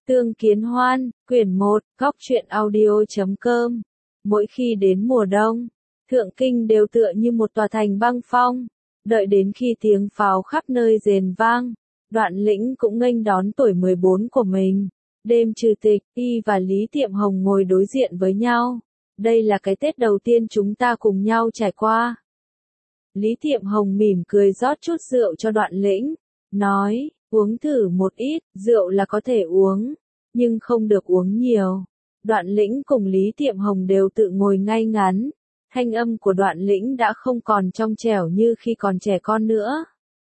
Tương Kiến Hoan, quyển 1, góc truyện audio.com. Mỗi khi đến mùa đông, Thượng Kinh đều tựa như một tòa thành băng phong. Đợi đến khi tiếng pháo khắp nơi rền vang, Đoạn Lĩnh cũng nghênh đón tuổi 14 của mình. Đêm trừ tịch, y và Lý Tiệm Hồng ngồi đối diện với nhau. Đây là cái Tết đầu tiên chúng ta cùng nhau trải qua. Lý Tiệm Hồng mỉm cười rót chút rượu cho Đoạn Lĩnh, nói, uống thử một ít, rượu là có thể uống, nhưng không được uống nhiều. Đoạn Lĩnh cùng Lý Tiệm Hồng đều tự ngồi ngay ngắn, thanh âm của Đoạn Lĩnh đã không còn trong trẻo như khi còn trẻ con nữa.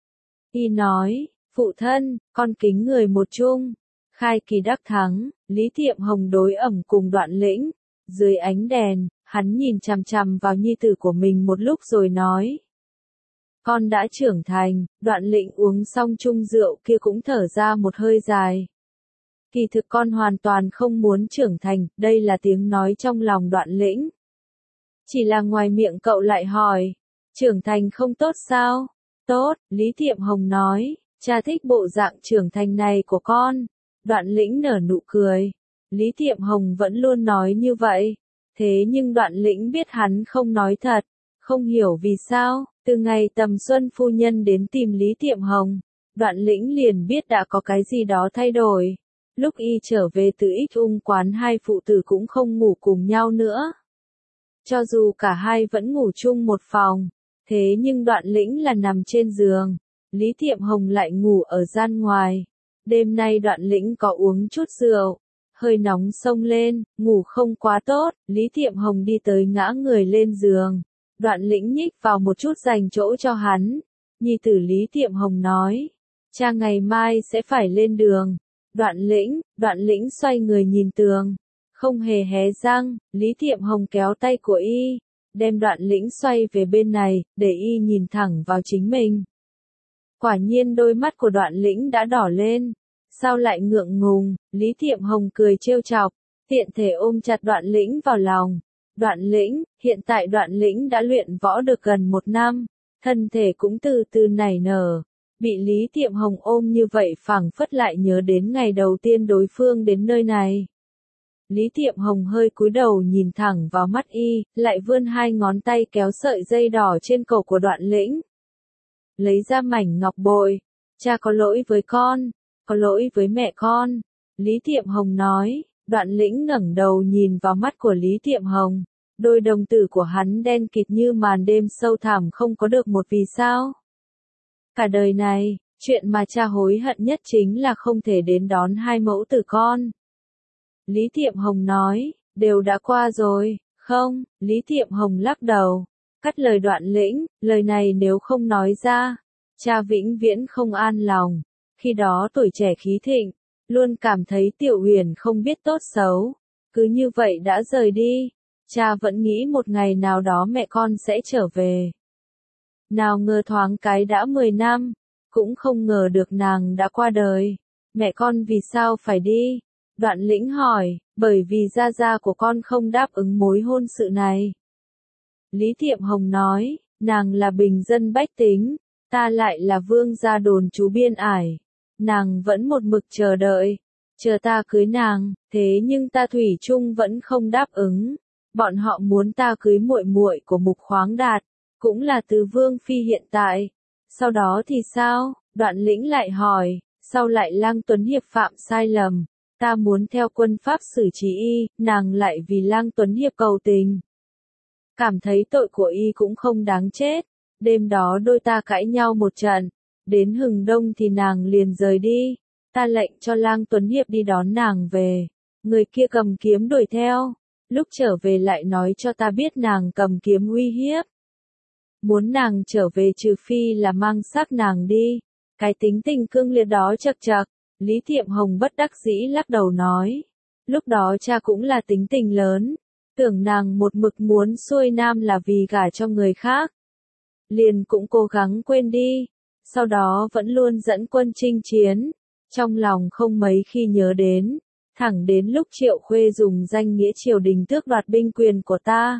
Y nói, phụ thân, con kính người một chung. Khai kỳ đắc thắng, Lý Tiệm Hồng đối ẩm cùng Đoạn Lĩnh. Dưới ánh đèn, hắn nhìn chằm chằm vào nhi tử của mình một lúc rồi nói. Con đã trưởng thành. Đoạn Lĩnh uống xong chung rượu kia cũng thở ra một hơi dài. Kỳ thực con hoàn toàn không muốn trưởng thành, đây là tiếng nói trong lòng Đoạn Lĩnh. Chỉ là ngoài miệng cậu lại hỏi, trưởng thành không tốt sao? Tốt, Lý Tiệm Hồng nói, cha thích bộ dạng trưởng thành này của con. Đoạn Lĩnh nở nụ cười. Lý Tiệm Hồng vẫn luôn nói như vậy. Thế nhưng Đoạn Lĩnh biết hắn không nói thật. Không hiểu vì sao, từ ngày Tầm Xuân phu nhân đến tìm Lý Tiệm Hồng, Đoạn Lĩnh liền biết đã có cái gì đó thay đổi. Lúc y trở về từ Ích Ung quán hai phụ tử cũng không ngủ cùng nhau nữa. Cho dù cả hai vẫn ngủ chung một phòng, thế nhưng Đoạn Lĩnh là nằm trên giường, Lý Tiệm Hồng lại ngủ ở gian ngoài. Đêm nay Đoạn Lĩnh có uống chút rượu, hơi nóng xông lên, ngủ không quá tốt, Lý Tiệm Hồng đi tới ngã người lên giường. Đoạn Lĩnh nhích vào một chút dành chỗ cho hắn. Nhi tử Lý Tiệm Hồng nói, cha ngày mai sẽ phải lên đường. Đoạn Lĩnh xoay người nhìn tường, không hề hé răng. Lý Tiệm Hồng kéo tay của y, đem Đoạn Lĩnh xoay về bên này, để y nhìn thẳng vào chính mình. Quả nhiên đôi mắt của Đoạn Lĩnh đã đỏ lên. Sao lại ngượng ngùng? Lý Tiệm Hồng cười trêu chọc, tiện thể ôm chặt Đoạn Lĩnh vào lòng. Đoạn Lĩnh, hiện tại Đoạn Lĩnh đã luyện võ được gần 1 năm, thân thể cũng từ từ nảy nở. Bị Lý Tiệm Hồng ôm như vậy phảng phất lại nhớ đến ngày đầu tiên đối phương đến nơi này. Lý Tiệm Hồng hơi cúi đầu nhìn thẳng vào mắt y, lại vươn 2 ngón tay kéo sợi dây đỏ trên cổ của Đoạn Lĩnh. Lấy ra mảnh ngọc bội. Cha có lỗi với con, có lỗi với mẹ con. Lý Tiệm Hồng nói. Đoạn Lĩnh ngẩng đầu nhìn vào mắt của Lý Tiệm Hồng. Đôi đồng tử của hắn đen kịt như màn đêm sâu thẳm không có được một vì sao. Cả đời này, chuyện mà cha hối hận nhất chính là không thể đến đón 2 mẫu tử con. Lý Tiệm Hồng nói, đều đã qua rồi. Không, Lý Tiệm Hồng lắc đầu, cắt lời Đoạn Lĩnh, lời này nếu không nói ra, cha vĩnh viễn không an lòng. Khi đó tuổi trẻ khí thịnh, luôn cảm thấy Tiểu Huyền không biết tốt xấu, cứ như vậy đã rời đi. Cha vẫn nghĩ một ngày nào đó mẹ con sẽ trở về. Nào ngờ thoáng cái đã 10 năm, cũng không ngờ được nàng đã qua đời. Mẹ con vì sao phải đi? Đoạn Lĩnh hỏi, bởi vì gia gia của con không đáp ứng mối hôn sự này. Lý Tiệm Hồng nói, nàng là bình dân bách tính, ta lại là vương gia đồn trú biên ải. Nàng vẫn một mực chờ đợi, chờ ta cưới nàng, thế nhưng ta thủy chung vẫn không đáp ứng. Bọn họ muốn ta cưới muội muội của Mục Khoáng Đạt, cũng là Tứ Vương phi hiện tại. Sau đó thì sao? Đoạn Lĩnh lại hỏi, sau lại Lang Tuấn Hiệp phạm sai lầm, ta muốn theo quân pháp xử trí y, nàng lại vì Lang Tuấn Hiệp cầu tình. Cảm thấy tội của y cũng không đáng chết. Đêm đó đôi ta cãi nhau một trận, đến hừng đông thì nàng liền rời đi. Ta lệnh cho Lang Tuấn Hiệp đi đón nàng về. Người kia cầm kiếm đuổi theo. Lúc trở về lại nói cho ta biết nàng cầm kiếm uy hiếp. Muốn nàng trở về trừ phi là mang xác nàng đi. Cái tính tình cương liệt đó chậc chậc. Lý Tiệm Hồng bất đắc dĩ lắc đầu nói. Lúc đó cha cũng là tính tình lớn. Tưởng nàng một mực muốn xuôi nam là vì gả cho người khác. Liền cũng cố gắng quên đi. Sau đó vẫn luôn dẫn quân chinh chiến. Trong lòng không mấy khi nhớ đến. Thẳng đến lúc Triệu Khuê dùng danh nghĩa triều đình tước đoạt binh quyền của ta.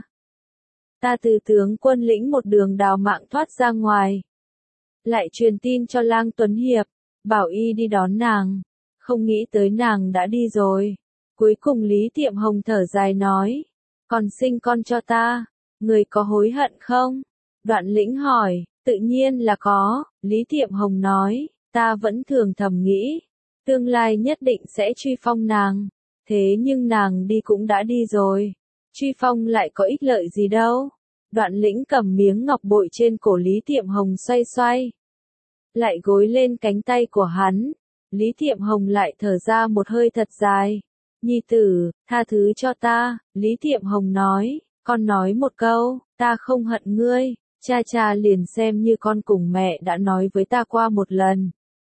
Ta từ tướng quân lĩnh một đường đào mạng thoát ra ngoài. Lại truyền tin cho Lang Tuấn Hiệp, bảo y đi đón nàng. Không nghĩ tới nàng đã đi rồi. Cuối cùng Lý Tiệm Hồng thở dài nói, còn sinh con cho ta, người có hối hận không? Đoạn Lĩnh hỏi, tự nhiên là có, Lý Tiệm Hồng nói, ta vẫn thường thầm nghĩ, tương lai nhất định sẽ truy phong nàng, thế nhưng nàng đi cũng đã đi rồi, truy phong lại có ích lợi gì đâu. Đoạn Lĩnh cầm miếng ngọc bội trên cổ Lý Tiệm Hồng xoay xoay, lại gối lên cánh tay của hắn. Lý Tiệm Hồng lại thở ra một hơi thật dài. Nhi tử, tha thứ cho ta, Lý Tiệm Hồng nói, con nói một câu, ta không hận ngươi, cha liền xem như con cùng mẹ đã nói với ta qua một lần.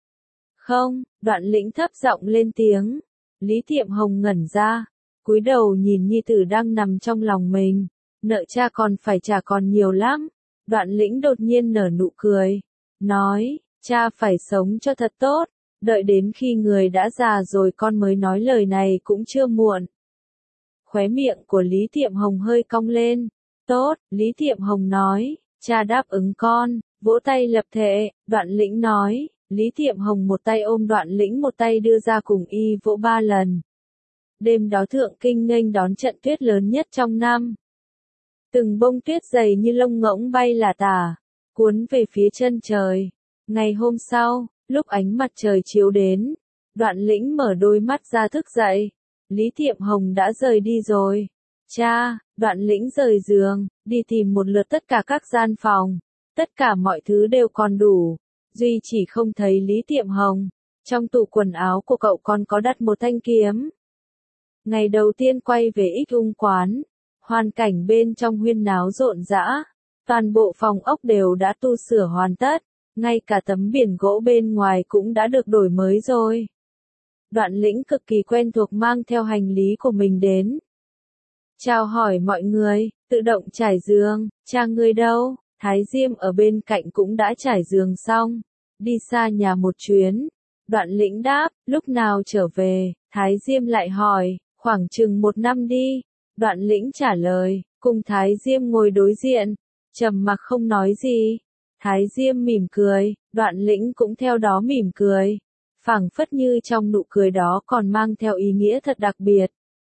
Không, Đoạn Lĩnh thấp giọng lên tiếng. Lý Tiệm Hồng ngẩn ra, cúi đầu nhìn nhi tử đang nằm trong lòng mình, nợ cha còn phải trả còn nhiều lắm. Đoạn Lĩnh đột nhiên nở nụ cười, nói, cha phải sống cho thật tốt, đợi đến khi người đã già rồi con mới nói lời này cũng chưa muộn. Khóe miệng của Lý Tiệm Hồng hơi cong lên. Tốt, Lý Tiệm Hồng nói, cha đáp ứng con, vỗ tay lập thệ. Đoạn Lĩnh nói, Lý Tiệm Hồng một tay ôm Đoạn Lĩnh một tay đưa ra cùng y vỗ 3 lần. Đêm đó Thượng Kinh nghênh đón trận tuyết lớn nhất trong năm. Từng bông tuyết dày như lông ngỗng bay lả tả, cuốn về phía chân trời. Ngày hôm sau, lúc ánh mặt trời chiếu đến, Đoạn Lĩnh mở đôi mắt ra thức dậy. Lý Tiệm Hồng đã rời đi rồi. Cha, Đoạn Lĩnh rời giường, đi tìm một lượt tất cả các gian phòng. Tất cả mọi thứ đều còn đủ. Duy chỉ không thấy Lý Tiệm Hồng. Trong tủ quần áo của cậu còn có đặt một thanh kiếm. Ngày đầu tiên quay về Ích Ung quán, hoàn cảnh bên trong huyên náo rộn rã. Toàn bộ phòng ốc đều đã tu sửa hoàn tất. Ngay cả tấm biển gỗ bên ngoài cũng đã được đổi mới rồi. Đoạn Lĩnh cực kỳ quen thuộc mang theo hành lý của mình đến. Chào hỏi mọi người, tự động trải giường, cha ngươi đâu? Thái Diêm ở bên cạnh cũng đã trải giường xong. Đi xa nhà một chuyến. Đoạn Lĩnh đáp, lúc nào trở về? Thái Diêm lại hỏi, khoảng chừng 1 năm đi. Đoạn Lĩnh trả lời, cùng Thái Diêm ngồi đối diện, trầm mặc không nói gì. Thái Diêm mỉm cười, Đoạn Lĩnh cũng theo đó mỉm cười. Phảng phất như trong nụ cười đó còn mang theo ý nghĩa thật đặc biệt.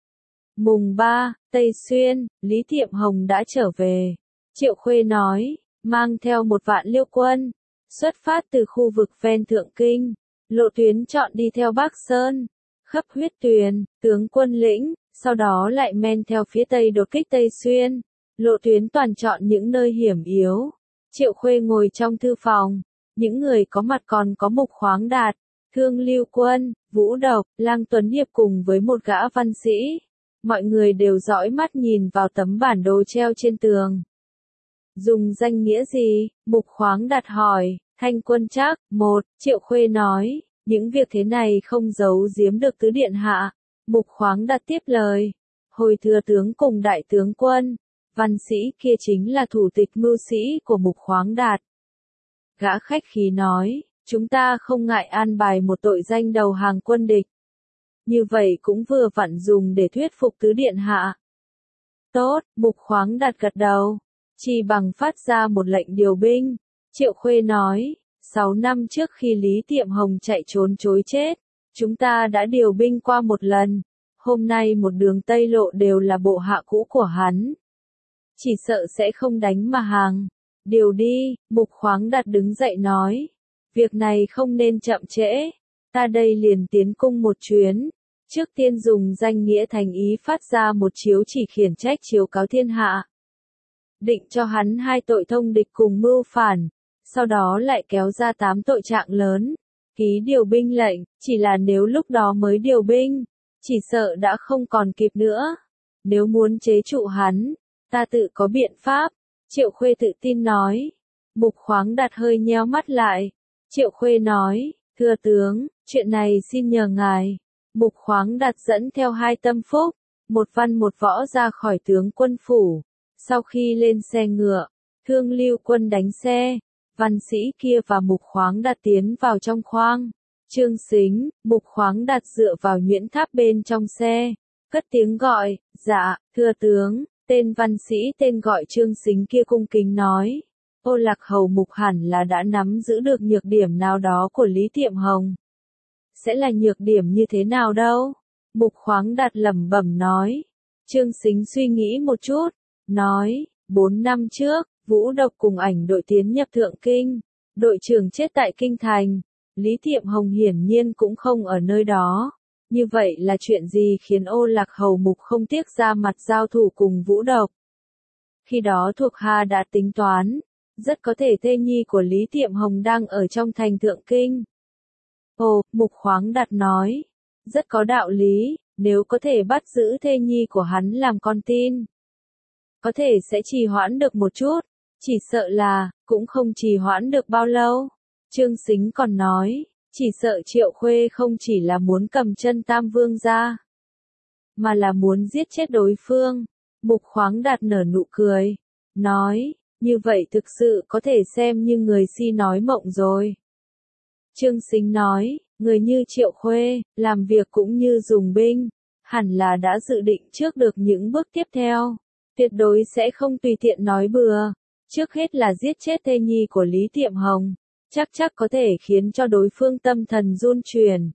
Mùng 3, Tây Xuyên, Lý Tiệm Hồng đã trở về. Triệu Khuê nói, mang theo 1 vạn liêu quân, xuất phát từ khu vực ven Thượng Kinh, lộ tuyến chọn đi theo Bắc Sơn, khắp Huyết Tuyền, Tướng Quân Lĩnh, sau đó lại men theo phía Tây đột kích Tây Xuyên, lộ tuyến toàn chọn những nơi hiểm yếu. Triệu Khuê ngồi trong thư phòng, những người có mặt còn có Mục Khoáng Đạt, Thương Lưu Quân, Vũ Độc, Lang Tuấn Hiệp cùng với một gã văn sĩ. Mọi người đều dõi mắt nhìn vào tấm bản đồ treo trên tường. Dùng danh nghĩa gì? Mục Khoáng Đạt hỏi. Thanh Quân Trác. 1. Triệu Khuê nói, những việc thế này không giấu giếm được tứ điện hạ. Mục Khoáng Đạt tiếp lời. Hồi thừa tướng cùng đại tướng quân, văn sĩ kia chính là thủ tịch mưu sĩ của Mục Khoáng Đạt. Gã khách khí nói, chúng ta không ngại an bài một tội danh đầu hàng quân địch. Như vậy cũng vừa vặn dùng để thuyết phục tứ điện hạ. Tốt, Mục Khoáng Đạt gật đầu. Chỉ bằng phát ra một lệnh điều binh. Triệu Khuê nói, 6 năm trước khi Lý Tiệm Hồng chạy trốn chối chết, chúng ta đã điều binh qua một lần. Hôm nay một đường Tây Lộ đều là bộ hạ cũ của hắn. Chỉ sợ sẽ không đánh mà hàng. Điều đi, Mục Khoáng Đạt đứng dậy nói. Việc này không nên chậm trễ. Ta đây liền tiến cung một chuyến. Trước tiên dùng danh nghĩa thành ý phát ra một chiếu chỉ khiển trách chiếu cáo thiên hạ. Định cho hắn 2 tội thông địch cùng mưu phản. Sau đó lại kéo ra 8 tội trạng lớn. Ký điều binh lệnh, chỉ là nếu lúc đó mới điều binh, chỉ sợ đã không còn kịp nữa. Nếu muốn chế trụ hắn, ta tự có biện pháp. Triệu Khuê tự tin nói. Mục Khoáng Đạt hơi nheo mắt lại. Triệu Khuê nói, thưa tướng, chuyện này xin nhờ ngài. Mục Khoáng Đạt dẫn theo 2 tâm phúc, một văn một võ ra khỏi tướng quân phủ. Sau khi lên xe ngựa, Thương Lưu Quân đánh xe, văn sĩ kia và Mục Khoáng Đạt tiến vào trong khoang. Trương Sính, Mục Khoáng Đạt dựa vào nhuyễn tháp bên trong xe, cất tiếng gọi, dạ, thưa tướng. Tên văn sĩ tên gọi Trương Sính kia cung kính nói, Ô Lạc Hầu Mục hẳn là đã nắm giữ được nhược điểm nào đó của Lý Tiệm Hồng. sẽ là nhược điểm như thế nào đâu. Mục Khoáng Đạt lẩm bẩm nói. Trương Sính suy nghĩ một chút, nói, 4 năm trước, Vũ Độc cùng ảnh đội tiến nhập Thượng Kinh, đội trưởng chết tại Kinh Thành, Lý Tiệm Hồng hiển nhiên cũng không ở nơi đó. Như vậy là chuyện gì khiến Ô Lạc Hầu Mục không tiếc ra mặt giao thủ cùng Vũ Độc? Khi đó thuộc hạ đã tính toán, rất có thể thê nhi của Lý Tiệm Hồng đang ở trong thành Thượng Kinh. Ồ, Mục Khoáng Đạt nói, rất có đạo lý, nếu có thể bắt giữ thê nhi của hắn làm con tin. Có thể sẽ trì hoãn được một chút, chỉ sợ là, cũng không trì hoãn được bao lâu. Trương Sính còn nói, chỉ sợ Triệu Khuê không chỉ là muốn cầm chân Tam Vương ra, mà là muốn giết chết đối phương. Mục Khoáng Đạt nở nụ cười, nói, như vậy thực sự có thể xem như người si nói mộng rồi. Trương Sính nói, người như Triệu Khuê, làm việc cũng như dùng binh, hẳn là đã dự định trước được những bước tiếp theo, tuyệt đối sẽ không tùy tiện nói bừa. Trước hết là giết chết thê nhi của Lý Tiệm Hồng, chắc có thể khiến cho đối phương tâm thần run chuyển.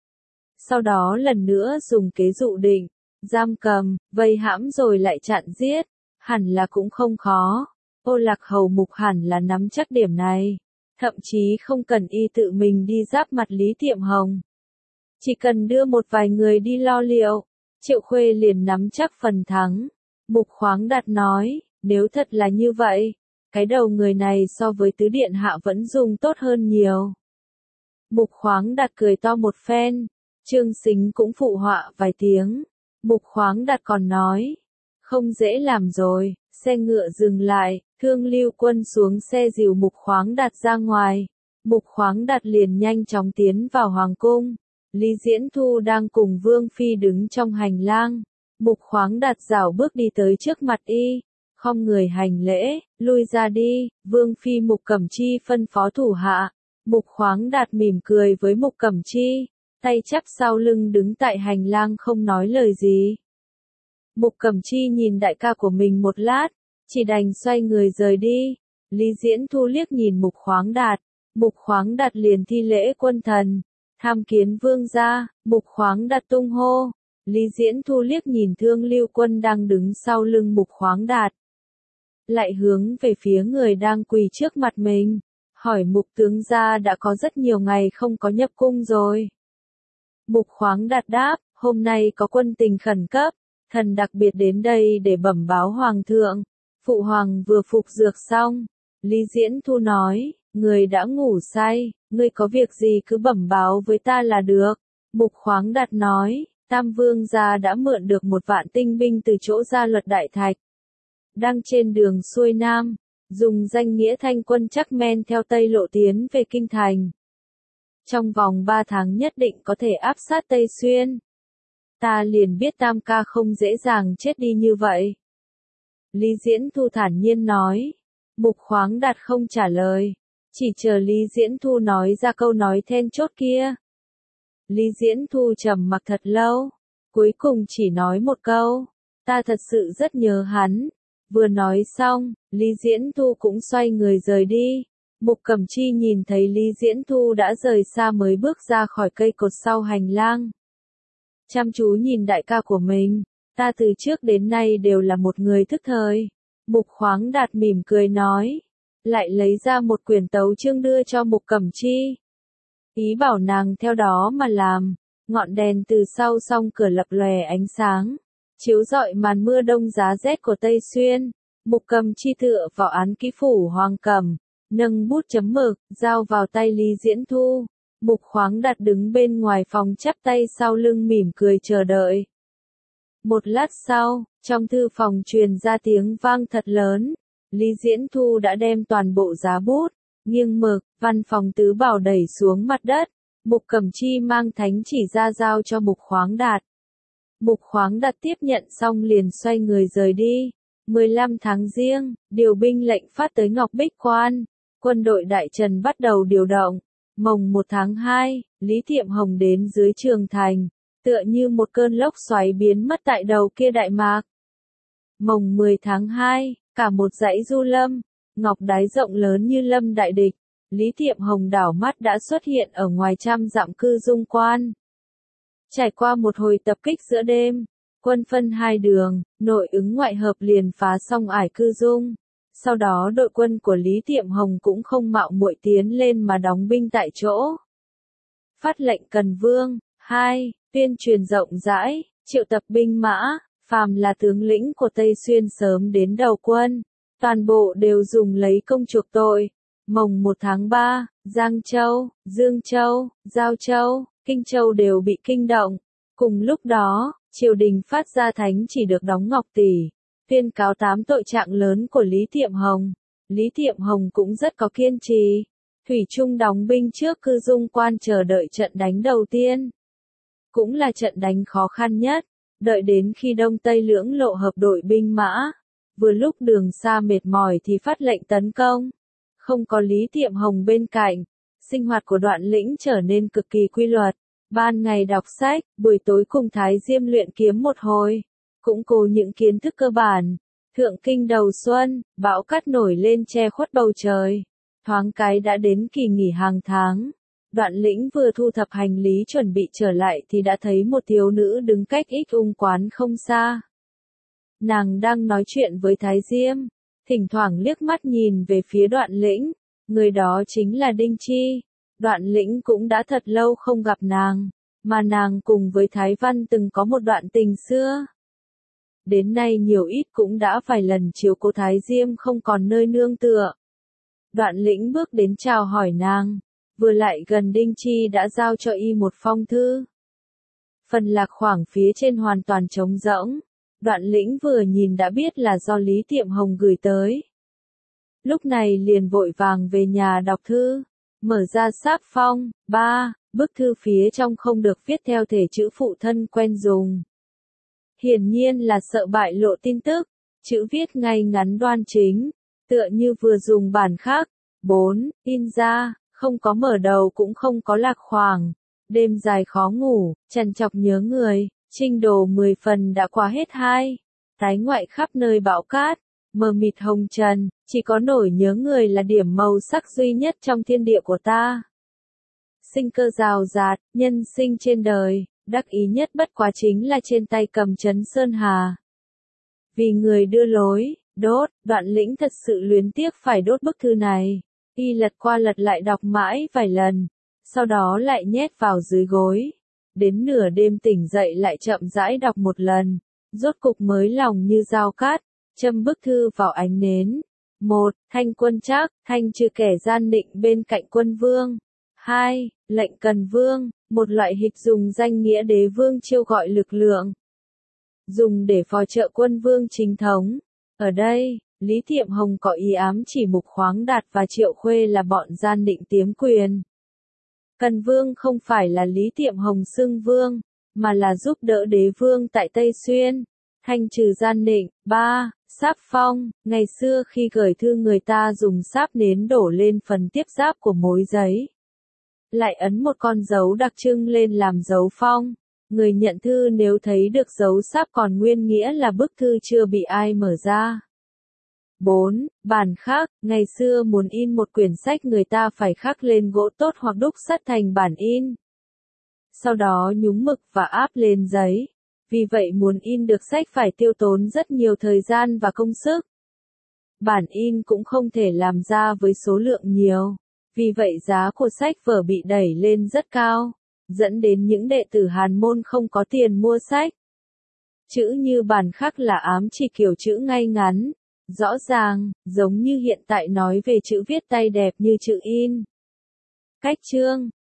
Sau đó lần nữa dùng kế dụ định, giam cầm, vây hãm rồi lại chặn giết, hẳn là cũng không khó. Ô Lạc Hầu Mục hẳn là nắm chắc điểm này, thậm chí không cần y tự mình đi giáp mặt Lý Tiệm Hồng. Chỉ cần đưa một vài người đi lo liệu, Triệu Khuê liền nắm chắc phần thắng. Mục Khoáng Đạt nói, nếu thật là như vậy, cái đầu người này so với Tứ Điện Hạ vẫn dùng tốt hơn nhiều. Mục Khoáng Đạt cười to một phen, Trương Sính cũng phụ họa vài tiếng. Mục Khoáng Đạt còn nói, không dễ làm rồi. Xe ngựa dừng lại, Thương Lưu Quân xuống xe dìu Mục Khoáng Đạt ra ngoài. Mục Khoáng Đạt liền nhanh chóng tiến vào Hoàng Cung. Lý Diễn Thu đang cùng Vương Phi đứng trong hành lang. Mục Khoáng Đạt rảo bước đi tới trước mặt y, khom người hành lễ, lui ra đi. Vương Phi Mục Cẩm Chi phân phó thủ hạ. Mục Khoáng Đạt mỉm cười với Mục Cẩm Chi, tay chắp sau lưng đứng tại hành lang không nói lời gì. Mục Cẩm Chi nhìn đại ca của mình một lát, chỉ đành xoay người rời đi. Lý Diễn Thu liếc nhìn Mục Khoáng Đạt, Mục Khoáng Đạt liền thi lễ quân thần, tham kiến vương gia. Mục Khoáng Đạt tung hô. Lý Diễn Thu liếc nhìn Thương Lưu Quân đang đứng sau lưng Mục Khoáng Đạt, lại hướng về phía người đang quỳ trước mặt mình, hỏi Mục tướng gia đã có rất nhiều ngày không có nhập cung rồi. Mục Khoáng Đạt đáp, hôm nay có quân tình khẩn cấp, thần đặc biệt đến đây để bẩm báo Hoàng thượng. Phụ Hoàng vừa phục dược xong. Lý Diễn Thu nói, người đã ngủ say, ngươi có việc gì cứ bẩm báo với ta là được. Mục Khoáng Đạt nói, Tam Vương gia đã mượn được 1 vạn tinh binh từ chỗ Gia Luật Đại Thạch, đang trên đường xuôi Nam, dùng danh nghĩa thanh quân chắc men theo Tây Lộ tiến về Kinh Thành. Trong vòng 3 tháng nhất định có thể áp sát Tây Xuyên. Ta liền biết Tam ca không dễ dàng chết đi như vậy. Lý Diễn Thu thản nhiên nói. Mục Khoáng Đạt không trả lời, chỉ chờ Lý Diễn Thu nói ra câu nói then chốt kia. Lý Diễn Thu trầm mặc thật lâu, cuối cùng chỉ nói một câu, ta thật sự rất nhớ hắn. Vừa nói xong, Lý Diễn Thu cũng xoay người rời đi. Mục Cẩm Chi nhìn thấy Lý Diễn Thu đã rời xa mới bước ra khỏi cây cột sau hành lang. Chăm chú nhìn đại ca của mình, ta từ trước đến nay đều là một người thức thời. Mục Khoáng Đạt mỉm cười nói, lại lấy ra một quyển tấu chương đưa cho Mục Cẩm Chi. Ý bảo nàng theo đó mà làm. Ngọn đèn từ sau song cửa lập lòe ánh sáng, chiếu rọi màn mưa đông giá rét của Tây Xuyên. Mục Cẩm Chi tựa vào án ký phủ hoàng cầm, nâng bút chấm mực, giao vào tay Lý Diễn Thu. Mục Khoáng Đạt đứng bên ngoài phòng chắp tay sau lưng mỉm cười chờ đợi. Một lát sau, trong thư phòng truyền ra tiếng vang thật lớn. Lý Diễn Thu đã đem toàn bộ giá bút, nghiêng mực, văn phòng tứ bảo đẩy xuống mặt đất. Mục Cẩm Chi mang thánh chỉ ra giao cho Mục Khoáng Đạt. Mục Khoáng Đạt tiếp nhận xong liền xoay người rời đi. 15 tháng Giêng, điều binh lệnh phát tới Ngọc Bích Quan. Quân đội Đại Trần bắt đầu điều động. Mồng 1 tháng 2, Lý Tiệm Hồng đến dưới Trường Thành, tựa như một cơn lốc xoáy biến mất tại đầu kia đại mạc. Mồng 10 tháng 2, cả một dãy du lâm, ngọc đái rộng lớn như lâm đại địch, Lý Tiệm Hồng đảo mắt đã xuất hiện ở ngoài trăm dặm Cư Dung Quan. Trải qua một hồi tập kích giữa đêm, quân phân hai đường, nội ứng ngoại hợp liền phá xong ải Cư Dung. Sau đó đội quân của Lý Tiệm Hồng cũng không mạo muội tiến lên mà đóng binh tại chỗ. Phát lệnh Cần Vương. 2. Tuyên truyền rộng rãi, triệu tập binh mã, phàm là tướng lĩnh của Tây Xuyên sớm đến đầu quân. Toàn bộ đều dùng lấy công chuộc tội. Mồng 1 tháng 3, Giang Châu, Dương Châu, Giao Châu, Kinh Châu đều bị kinh động. Cùng lúc đó, triều đình phát ra thánh chỉ được đóng ngọc tỷ, tuyên cáo 8 tội trạng lớn của Lý Tiệm Hồng. Lý Tiệm Hồng cũng rất có kiên trì. Thủy chung đóng binh trước Cư Dung Quan chờ đợi trận đánh đầu tiên. Cũng là trận đánh khó khăn nhất, đợi đến khi Đông Tây lưỡng lộ hợp đội binh mã. Vừa lúc đường xa mệt mỏi thì phát lệnh tấn công. Không có Lý Tiệm Hồng bên cạnh, sinh hoạt của Đoạn Lĩnh trở nên cực kỳ quy luật. Ban ngày đọc sách, buổi tối cùng Thái Diêm luyện kiếm một hồi, củng cố những kiến thức cơ bản. Thượng kinh đầu xuân, bão cát nổi lên che khuất bầu trời. Thoáng cái đã đến kỳ nghỉ hàng tháng. Đoạn Lĩnh vừa thu thập hành lý chuẩn bị trở lại thì đã thấy một thiếu nữ đứng cách Ích Ung quán không xa. Nàng đang nói chuyện với Thái Diêm, thỉnh thoảng liếc mắt nhìn về phía Đoạn Lĩnh, người đó chính là Đinh Chi. Đoạn Lĩnh cũng đã thật lâu không gặp nàng, mà nàng cùng với Thái Văn từng có một đoạn tình xưa. Đến nay nhiều ít cũng đã vài lần chiếu cố Thái Diêm không còn nơi nương tựa. Đoạn Lĩnh bước đến chào hỏi nàng, vừa lại gần Đinh Chi đã giao cho y một phong thư. Phần lạc khoảng phía trên hoàn toàn trống rỗng. Đoạn Lĩnh vừa nhìn đã biết là do Lý Tiệm Hồng gửi tới. Lúc này liền vội vàng về nhà đọc thư, mở ra sáp phong. 3. Bức thư phía trong không được viết theo thể chữ phụ thân quen dùng. Hiển nhiên là sợ bại lộ tin tức, chữ viết ngay ngắn đoan chính, tựa như vừa dùng bản khác. 4. In ra, không có mở đầu cũng không có lạc khoảng. Đêm dài khó ngủ, trằn trọc nhớ người. Trinh đồ 10 phần đã qua hết 2. Tái ngoại khắp nơi bão cát, mờ mịt hồng trần, chỉ có nỗi nhớ người là điểm màu sắc duy nhất trong thiên địa của ta. Sinh cơ rào rạt, nhân sinh trên đời, đắc ý nhất bất quá chính là trên tay cầm trấn Sơn Hà. Vì người đưa lối, đốt, Đoạn Lĩnh thật sự luyến tiếc phải đốt bức thư này. Y lật qua lật lại đọc mãi vài lần, sau đó lại nhét vào dưới gối. Đến nửa đêm tỉnh dậy lại chậm rãi đọc một lần, rốt cục mới lòng như dao cát, châm bức thư vào ánh nến. 1. Thanh quân trác, thanh trừ kẻ gian định bên cạnh quân vương. 2. Lệnh Cần Vương, một loại hịch dùng danh nghĩa đế vương chiêu gọi lực lượng, dùng để phò trợ quân vương chính thống. Ở đây, Lý Tiệm Hồng có ý ám chỉ Mục Khoáng Đạt và Triệu Khuê là bọn gian định tiếm quyền. Cần Vương không phải là Lý Tiệm Hồng xưng vương, mà là giúp đỡ đế vương tại Tây Xuyên, thanh trừ gian định. 3. Sáp phong, ngày xưa khi gửi thư người ta dùng sáp nến đổ lên phần tiếp giáp của mối giấy, lại ấn một con dấu đặc trưng lên làm dấu phong. Người nhận thư nếu thấy được dấu sáp còn nguyên nghĩa là bức thư chưa bị ai mở ra. 4. Bản khắc, ngày xưa muốn in một quyển sách người ta phải khắc lên gỗ tốt hoặc đúc sắt thành bản in. Sau đó nhúng mực và áp lên giấy. Vì vậy muốn in được sách phải tiêu tốn rất nhiều thời gian và công sức. Bản in cũng không thể làm ra với số lượng nhiều. Vì vậy giá của sách vở bị đẩy lên rất cao, dẫn đến những đệ tử Hàn môn không có tiền mua sách. Chữ như bản khắc là ám chỉ kiểu chữ ngay ngắn, rõ ràng, giống như hiện tại nói về chữ viết tay đẹp như chữ in. Cách chương,